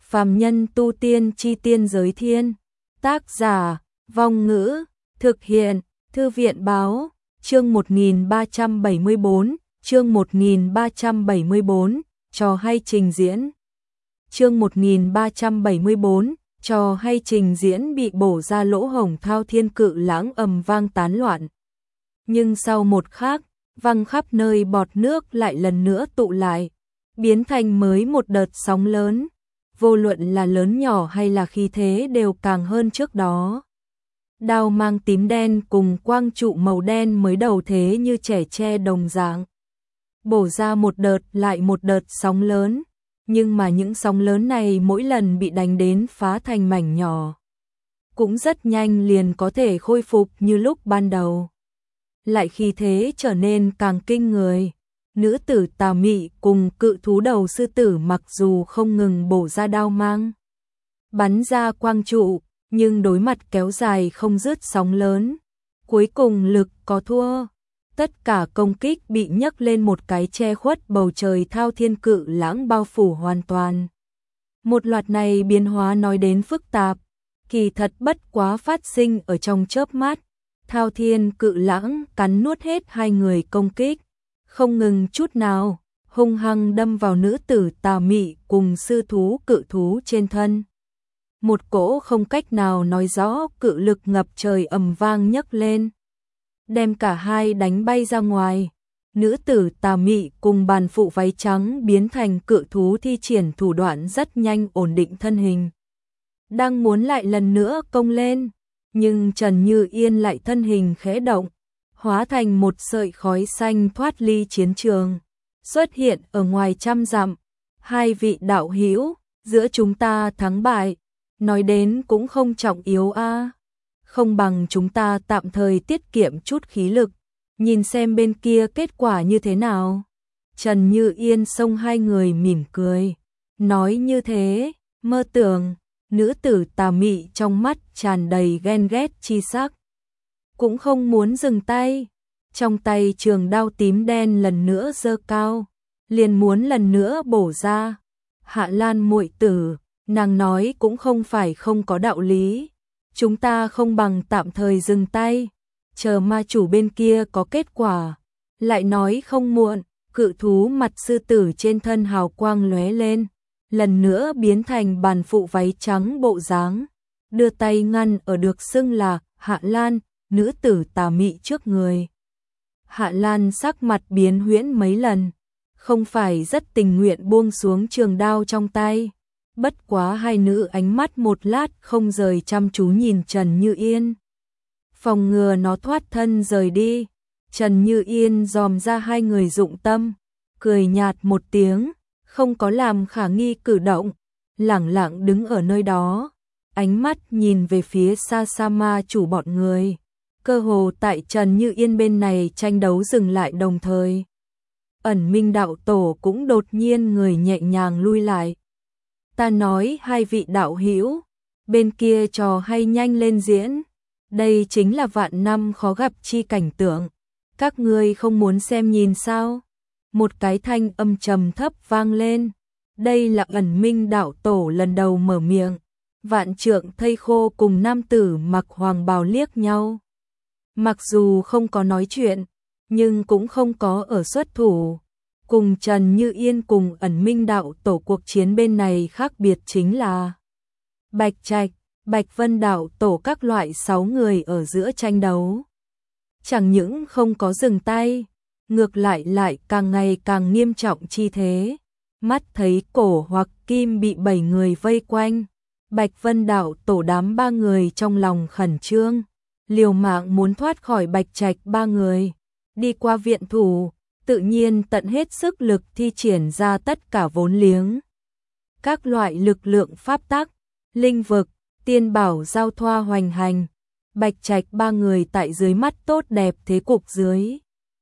Phàm nhân tu tiên chi tiên giới thiên. Tác giả, Vong Ngữ, thực hiện, Thư viện Báo, chương 1374, chương 1374, trò hay trình diễn. Chương 1374, trò hay trình diễn bị bổ ra lỗ hổng Thao Thiên Cự Lãng ầm vang tán loạn. Nhưng sau một khắc, văng khắp nơi bọt nước lại lần nữa tụ lại, biến thành mới một đợt sóng lớn, vô luận là lớn nhỏ hay là khí thế đều càng hơn trước đó. Đao mang tím đen cùng quang trụ màu đen mới đầu thế như trẻ tre đồng dạng, bổ ra một đợt lại một đợt sóng lớn, nhưng mà những sóng lớn này mỗi lần bị đánh đến phá thành mảnh nhỏ, cũng rất nhanh liền có thể khôi phục như lúc ban đầu. Lại khí thế trở nên càng kinh người. Nữ tử Tà Mị cùng cự thú đầu sư tử mặc dù không ngừng bổ ra đao mang, bắn ra quang trụ, nhưng đối mặt kéo dài không dứt sóng lớn, cuối cùng lực có thua. Tất cả công kích bị nhấc lên một cái che khuất bầu trời Thao Thiên Cự Lãng bao phủ hoàn toàn. Một loạt này biến hóa nói đến phức tạp, kỳ thật bất quá phát sinh ở trong chớp mắt. Thao Thiên Cự Lãng cắn nuốt hết hai người công kích, không ngừng chút nào, hung hăng đâm vào nữ tử Tà Mị cùng sư thú cự thú trên thân. Một cỗ không cách nào nói rõ cự lực ngập trời ầm vang nhấc lên, đem cả hai đánh bay ra ngoài. Nữ tử Tà Mị cùng bàn phụ váy trắng biến thành cự thú thi triển thủ đoạn rất nhanh ổn định thân hình, đang muốn lại lần nữa công lên, nhưng Trần Như Yên lại thân hình khẽ động, hóa thành một sợi khói xanh thoát ly chiến trường, xuất hiện ở ngoài trăm dặm. Hai vị đạo hữu, giữa chúng ta thắng bại, nói đến cũng không trọng yếu a, không bằng chúng ta tạm thời tiết kiệm chút khí lực, nhìn xem bên kia kết quả như thế nào. Trần Như Yên xông hai người mỉm cười, nói như thế, mơ tưởng. Nữ tử Tà Mị trong mắt tràn đầy ghen ghét chi sắc, cũng không muốn dừng tay, trong tay trường đao tím đen lần nữa giơ cao, liền muốn lần nữa bổ ra. Hạ Lan muội tử, nàng nói cũng không phải không có đạo lý, chúng ta không bằng tạm thời dừng tay, chờ ma chủ bên kia có kết quả, lại nói không muộn. Cự thú mặt sư tử trên thân hào quang lóe lên, lần nữa biến thành bàn phụ váy trắng bộ dáng, đưa tay ngăn ở được xưng là Hạ Lan, nữ tử Tà Mị trước người. Hạ Lan sắc mặt biến huyễn mấy lần, không phải rất tình nguyện buông xuống trường đao trong tay, bất quá hai nữ ánh mắt một lát không rời chăm chú nhìn Trần Như Yên, phòng ngừa nó thoát thân rời đi. Trần Như Yên dòm ra hai người dụng tâm, cười nhạt một tiếng, không có làm khả nghi cử động, lẳng lặng đứng ở nơi đó, ánh mắt nhìn về phía xa xa ma chủ bọn người. Cơ hồ tại Trần Như Yên bên này tranh đấu dừng lại đồng thời, Ẩn Minh đạo tổ cũng đột nhiên người nhẹ nhàng lui lại. Ta nói hai vị đạo hữu, bên kia trò hay nhanh lên diễn, đây chính là vạn năm khó gặp chi cảnh tượng, các ngươi không muốn xem nhìn sao? Một cái thanh âm trầm thấp vang lên, đây là Ẩn Minh đạo tổ lần đầu mở miệng. Vạn Trượng Thây Khô cùng nam tử mặc hoàng bào liếc nhau, mặc dù không có nói chuyện, nhưng cũng không có ở xuất thủ. Cùng Trần Như Yên cùng Ẩn Minh đạo tổ cuộc chiến bên này khác biệt chính là Bạch Trạch, Bạch Vân đạo tổ các loại 6 người ở giữa tranh đấu, chẳng những không có dừng tay, ngược lại càng ngày càng nghiêm trọng chi thế. Mắt thấy Cổ hoặc Kim bị 7 người vây quanh, Bạch Vân đạo tổ đám 3 người trong lòng khẩn trương, liều mạng muốn thoát khỏi Bạch Trạch 3 người, đi qua viện thủ, tự nhiên tận hết sức lực thi triển ra tất cả vốn liếng. Các loại lực lượng pháp tắc, linh vực, tiên bảo giao thoa hoành hành, Bạch Trạch 3 người tại dưới mắt tốt đẹp thế cục dưới,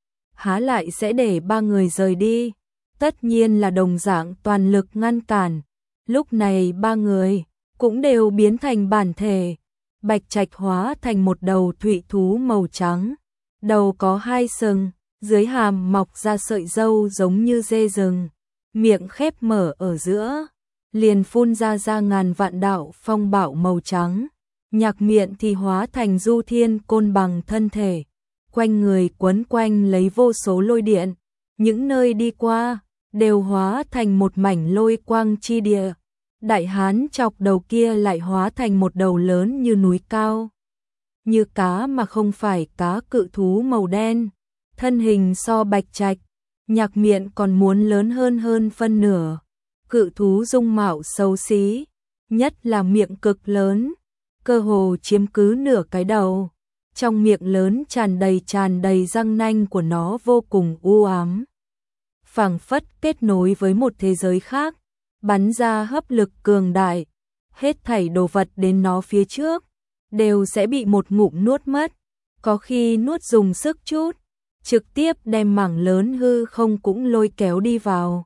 há lại sẽ để 3 người rời đi, tất nhiên là đồng dạng toàn lực ngăn cản. Lúc này 3 người cũng đều biến thành bản thể, Bạch Trạch hóa thành một đầu thụy thú màu trắng, đầu có 2 sừng, dưới hàm mọc ra sợi râu giống như dê rừng, miệng khép mở ở giữa, liền phun ra ngàn vạn đạo phong bạo màu trắng, nhạc miệng thì hóa thành du thiên côn bằng thân thể, quanh người quấn quanh lấy vô số lôi điện, những nơi đi qua đều hóa thành một mảnh lôi quang chi địa. Đại hán chọc đầu kia lại hóa thành một đầu lớn như núi cao, như cá mà không phải cá, cự thú màu đen, thân hình so Bạch Trạch, Nhạc Miện còn muốn lớn hơn phân nửa. Cự thú dung mạo xấu xí, nhất là miệng cực lớn, cơ hồ chiếm cứ nửa cái đầu. Trong miệng lớn tràn đầy răng nanh của nó vô cùng u ám, phảng phất kết nối với một thế giới khác, bắn ra hấp lực cường đại, hết thảy đồ vật đến nó phía trước đều sẽ bị một ngụm nuốt mất, có khi nuốt dùng sức chút, trực tiếp đem mảng lớn hư không cũng lôi kéo đi vào.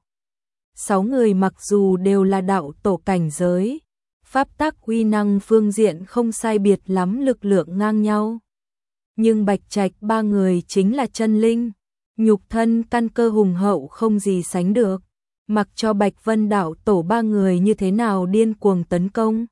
6 người mặc dù đều là đạo tổ cảnh giới, pháp tắc uy năng phương diện không sai biệt lắm, lực lượng ngang nhau. Nhưng Bạch Trạch 3 người chính là chân linh, nhục thân căn cơ hùng hậu không gì sánh được, mặc cho Bạch Vân đạo tổ 3 người như thế nào điên cuồng tấn công,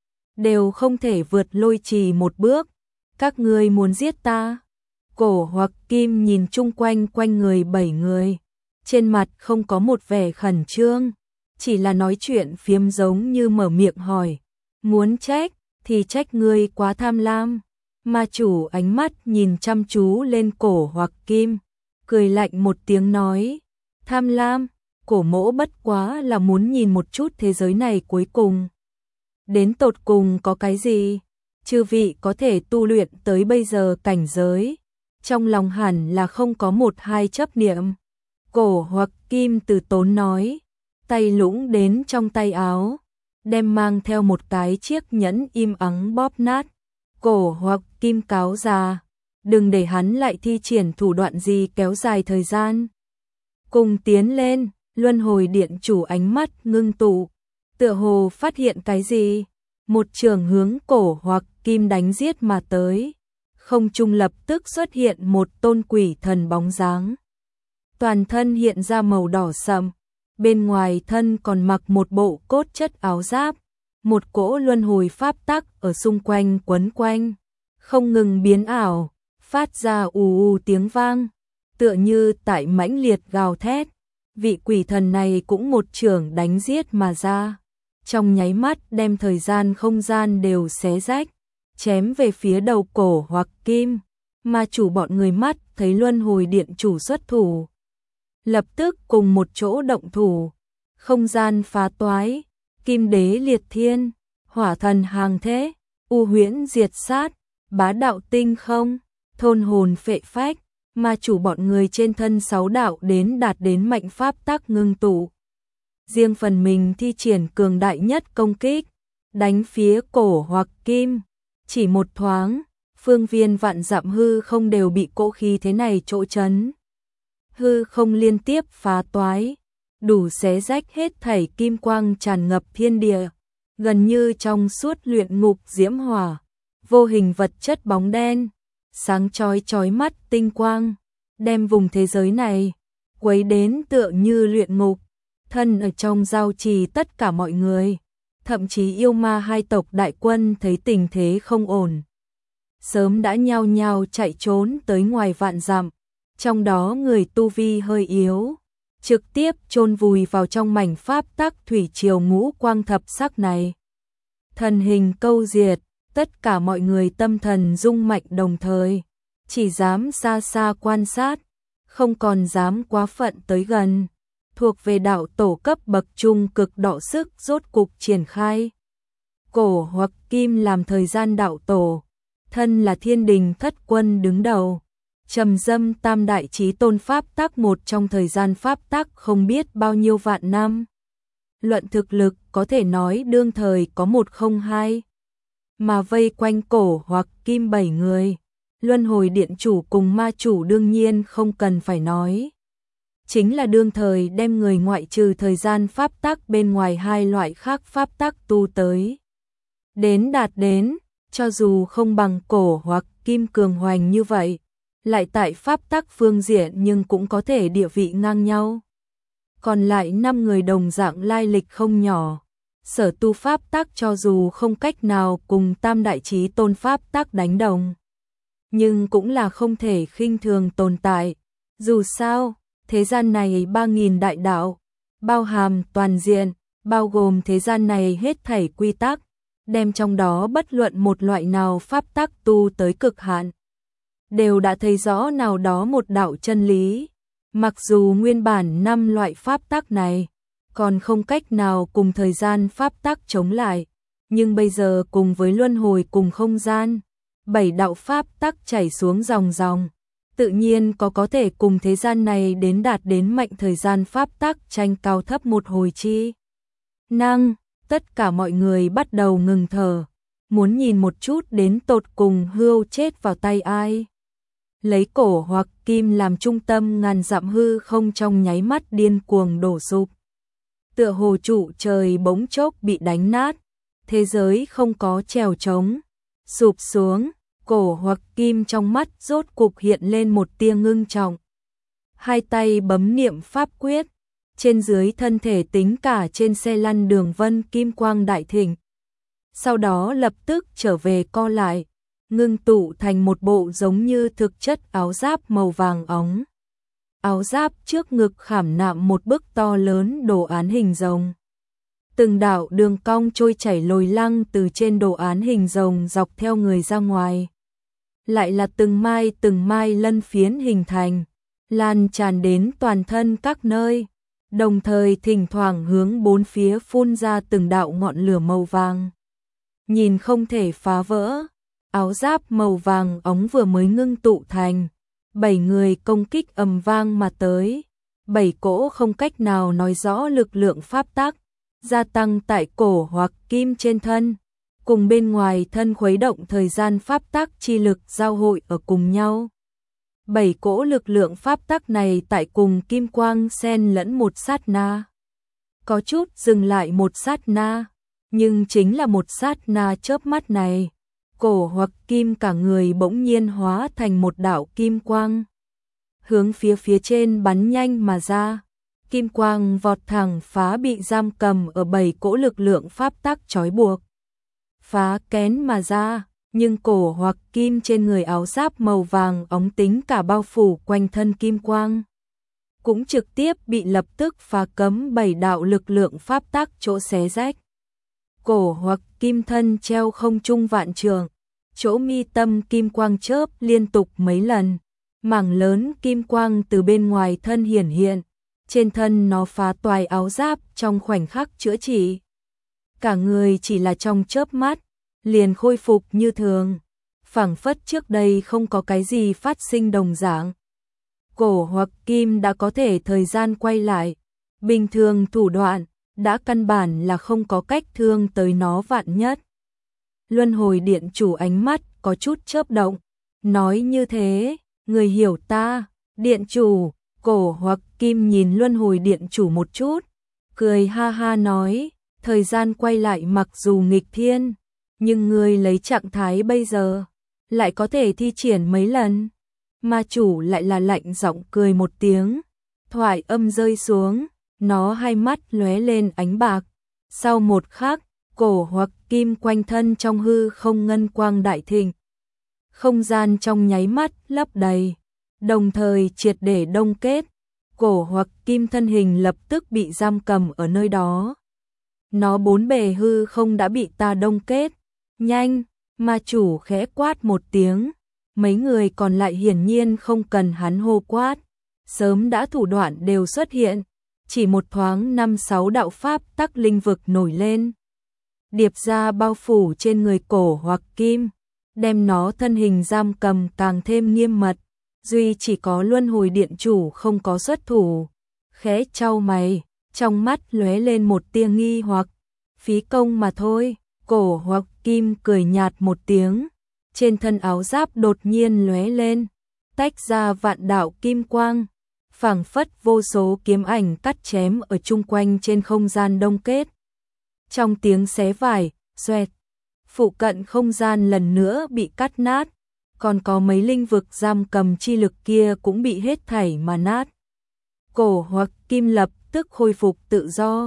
đều không thể vượt lôi trì một bước. Các ngươi muốn giết ta? Cổ Hoặc Kim nhìn chung quanh người 7 người, trên mặt không có một vẻ khẩn trương, chỉ là nói chuyện phiếm giống như mở miệng hỏi, muốn trách thì trách ngươi quá tham lam. Ma chủ ánh mắt nhìn chăm chú lên Cổ Hoặc Kim, cười lạnh một tiếng nói, tham lam, Cổ mỗ bất quá là muốn nhìn một chút thế giới này cuối cùng đến tột cùng có cái gì. Chư vị có thể tu luyện tới bây giờ cảnh giới, trong lòng hẳn là không có một hai chấp niệm. Cổ Hoặc Kim từ tốn nói, tay lũng đến trong tay áo, đem mang theo một cái chiếc nhẫn im ắng bóp nát. Cổ Hoặc Kim cáo già, đừng để hắn lại thi triển thủ đoạn gì kéo dài thời gian. Cùng tiến lên. Luân hồi điện chủ ánh mắt ngưng tụ, tựa hồ phát hiện cái gì, một trường hướng Cổ Hoặc Kim đánh giết mà tới. Không trung lập tức xuất hiện một tôn quỷ thần bóng dáng, toàn thân hiện ra màu đỏ sậm, bên ngoài thân còn mặc một bộ cốt chất áo giáp, một cỗ luân hồi pháp tắc ở xung quanh quấn quanh, không ngừng biến ảo, phát ra ù tiếng vang, tựa như tại mãnh liệt gào thét. Vị quỷ thần này cũng một chưởng đánh giết mà ra, trong nháy mắt đem thời gian không gian đều xé rách, chém về phía đầu Cổ Hoặc Kim. Ma chủ bọn người mắt thấy luân hồi điện chủ xuất thủ, lập tức cùng một chỗ động thủ, không gian phá toái, kim đế liệt thiên, hỏa thần hàng thế, u huyễn diệt sát, bá đạo tinh không, thôn hồn phệ phách. Ma chủ bọn người trên thân 6 đạo đạt đến mạnh pháp tắc ngưng tụ, riêng phần mình thi triển cường đại nhất công kích, đánh phía Cổ Hoặc Kim. Chỉ một thoáng, phương viên vạn dặm hư không đều bị cỗ khí thế này chỗ chấn, hư không liên tiếp phá toái, đủ xé rách hết thảy, kim quang tràn ngập thiên địa, gần như trong suốt luyện ngục diễm hỏa, vô hình vật chất bóng đen, sáng chói mắt tinh quang, đem vùng thế giới này quấy đến tựa như luyện ngục. Thân ở trong giao trì tất cả mọi người, thậm chí yêu ma hai tộc đại quân thấy tình thế không ổn, sớm đã nhao nhao chạy trốn tới ngoài vạn dặm, trong đó người tu vi hơi yếu, trực tiếp chôn vùi vào trong mảnh pháp tắc thủy triều ngũ quang thập sắc này. Thần hình câu diệt, tất cả mọi người tâm thần rung mạnh đồng thời, chỉ dám xa xa quan sát, không còn dám quá phận tới gần. Thuộc về đạo tổ cấp bậc trung cực đọ sức rốt cục triển khai. Cổ Hoặc Kim làm thời gian đạo tổ, thân là thiên đình thất quân đứng đầu, trầm dâm tam đại chí tôn pháp tắc một trong thời gian pháp tắc không biết bao nhiêu vạn năm. Luận thực lực có thể nói đương thời có 102, mà vây quanh Cổ Hoặc Kim 7 người, luân hồi điện chủ cùng ma chủ đương nhiên không cần phải nói. Chính là đương thời đem người ngoại trừ thời gian pháp tắc bên ngoài hai loại khác pháp tắc tu tới. Đạt đến, cho dù không bằng Cổ Hoặc Kim cường hoành như vậy, lại tại pháp tắc phương diện nhưng cũng có thể địa vị ngang nhau. Còn lại 5 người đồng dạng lai lịch không nhỏ, Sở tu pháp tắc cho dù không cách nào cùng tam đại chí tôn pháp tắc đánh đồng, nhưng cũng là không thể khinh thường tồn tại. Dù sao, thế gian này 3.000 đại đạo, bao hàm toàn diện, bao gồm thế gian này hết thảy quy tắc, đem trong đó bất luận một loại nào pháp tắc tu tới cực hạn, đều đã thấy rõ nào đó một đạo chân lý. Mặc dù nguyên bản 5 loại pháp tắc này còn không cách nào cùng thời gian pháp tắc chống lại, nhưng bây giờ cùng với luân hồi cùng không gian, 7 đạo pháp tắc chảy xuống dòng dòng, tự nhiên có thể cùng thế gian này đến đạt đến mạnh thời gian pháp tắc tranh cao thấp một hồi chi. Năng, tất cả mọi người bắt đầu ngừng thở, muốn nhìn một chút đến tột cùng Hưu chết vào tay ai. Lấy cổ hoặc kim làm trung tâm, ngàn dặm hư không trong nháy mắt điên cuồng đổ sụp. Tựa hồ trụ trời bỗng chốc bị đánh nát, thế giới không có trèo trống, sụp xuống, cổ hoặc kim trong mắt rốt cục hiện lên một tia ngưng trọng. Hai tay bấm niệm pháp quyết, trên dưới thân thể tính cả trên xe lăn đường vân kim quang đại thịnh. Sau đó lập tức trở về co lại, ngưng tụ thành một bộ giống như thực chất áo giáp màu vàng óng. Áo giáp trước ngực khảm nạm một bức to lớn đồ án hình rồng. Từng đạo đường cong trôi chảy lồi lăng từ trên đồ án hình rồng dọc theo người ra ngoài. Lại là từng mai lân phiến hình thành, lan tràn đến toàn thân các nơi, đồng thời thỉnh thoảng hướng bốn phía phun ra từng đạo ngọn lửa màu vàng. Nhìn không thể phá vỡ, áo giáp màu vàng óng vừa mới ngưng tụ thành, 7 người công kích ầm vang mà tới, 7 cỗ không cách nào nói rõ lực lượng pháp tắc, gia tăng tại cổ hoặc kim trên thân, cùng bên ngoài thân khuấy động thời gian pháp tắc chi lực giao hội ở cùng nhau. 7 cỗ lực lượng pháp tắc này tại cùng kim quang xen lẫn một sát na. Có chút dừng lại một sát na, nhưng chính là một sát na chớp mắt này, cổ hoặc kim cả người bỗng nhiên hóa thành một đạo kim quang, hướng phía trên bắn nhanh mà ra. Kim quang vọt thẳng phá bị giam cầm ở 7 cỗ lực lượng pháp tắc trói buộc, phá kén mà ra, nhưng cổ hoặc kim trên người áo giáp màu vàng óng tính cả bao phủ quanh thân kim quang, cũng trực tiếp bị lập tức phá cấm 7 đạo lực lượng pháp tắc chỗ xé rách. Cổ hoặc kim thân treo không trung vạn trường, chỗ mi tâm kim quang chớp liên tục mấy lần, mảng lớn kim quang từ bên ngoài thân hiển hiện, trên thân nó phá toái áo giáp trong khoảnh khắc chữa trị. Cả người chỉ là trong chớp mắt, liền khôi phục như thường, phảng phất trước đây không có cái gì phát sinh đồng dạng. Cổ hoặc kim đã có thể thời gian quay lại, bình thường thủ đoạn, đã căn bản là không có cách thương tới nó vạn nhất. Luân hồi điện chủ ánh mắt có chút chớp động, nói như thế, người hiểu ta, điện chủ. Cổ hoặc kim nhìn luân hồi điện chủ một chút, cười ha ha nói, thời gian quay lại mặc dù nghịch thiên, nhưng ngươi lấy trạng thái bây giờ, lại có thể thi triển mấy lần. Ma chủ lại là lạnh giọng cười một tiếng, thoại âm rơi xuống, nó hai mắt lóe lên ánh bạc. Sau một khắc, cổ hoặc kim quanh thân trong hư không ngân quang đại thịnh. Không gian trong nháy mắt lấp đầy, đồng thời triệt để đông kết, cổ hoặc kim thân hình lập tức bị giam cầm ở nơi đó. Nó bốn bề hư không đã bị ta đông kết. Nhanh, ma chủ khẽ quát một tiếng, mấy người còn lại hiển nhiên không cần hắn hô quát, sớm đã thủ đoạn đều xuất hiện, chỉ một thoáng 5-6 đạo pháp tắc linh vực nổi lên, điệp ra bao phủ trên người cổ hoặc kim, đem nó thân hình giam cầm càng thêm nghiêm mật. Duy chỉ có luân hồi điện chủ không có xuất thủ, khẽ chau mày, trong mắt lóe lên một tia nghi hoặc, phí công mà thôi. Cổ hoặc kim cười nhạt một tiếng, trên thân áo giáp đột nhiên lóe lên, tách ra vạn đạo kim quang, phảng phất vô số kiếm ảnh cắt chém ở chung quanh trên không gian đông kết. Trong tiếng xé vải, xoẹt, phụ cận không gian lần nữa bị cắt nát, còn có mấy linh vực giam cầm chi lực kia cũng bị hết thảy mà nát. Cổ hoặc kim lập tức khôi phục tự do,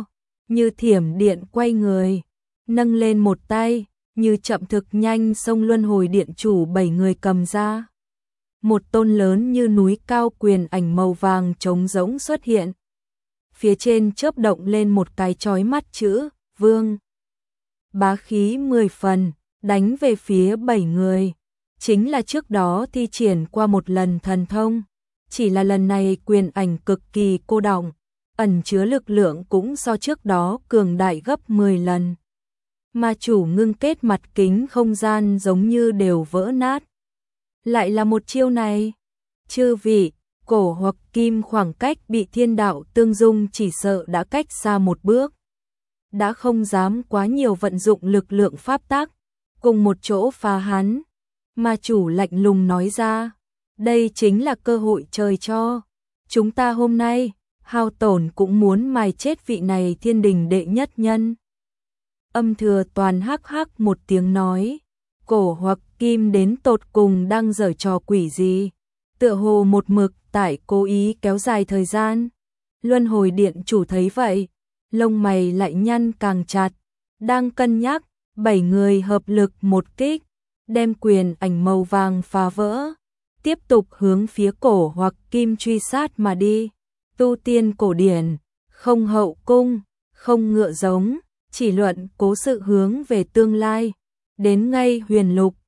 như thiểm điện quay người, nâng lên một tay, như chậm thực nhanh xông luân hồi điện chủ 7 người cầm ra. Một tôn lớn như núi cao quyền ảnh màu vàng trống rỗng xuất hiện. Phía trên chớp động lên một cái chói mắt chữ Vương. Bá khí 10 phần, đánh về phía 7 người. Chính là trước đó thi triển qua một lần thần thông. Chỉ là lần này quyền ảnh cực kỳ cô đọng, ẩn chứa lực lượng cũng so trước đó cường đại gấp 10 lần. Ma chủ ngưng kết mặt kính không gian giống như đều vỡ nát. Lại là một chiêu này. Chư vị, cổ hoặc kim khoảng cách bị thiên đạo tương dung chỉ sợ đã cách xa một bước. Đã không dám quá nhiều vận dụng lực lượng pháp tắc, cùng một chỗ phá hắn. Ma chủ lạnh lùng nói ra, đây chính là cơ hội trời cho. Chúng ta hôm nay, hao tổn cũng muốn mài chết vị này thiên đình đệ nhất nhân. Âm Thừa Toàn hắc hắc một tiếng nói, cổ hoặc kim đến tột cùng đang giở trò quỷ gì, tựa hồ một mực tại cố ý kéo dài thời gian. Luân hồi điện chủ thấy vậy, lông mày lại nhăn càng chặt, đang cân nhắc, 7 người hợp lực một kích, đem quyền ảnh màu vàng phá vỡ, tiếp tục hướng phía cổ hoặc kim truy sát mà đi. Tu tiên cổ điển, không hậu cung, không ngựa giống, chỉ luận cố sự hướng về tương lai, đến ngay huyền lục,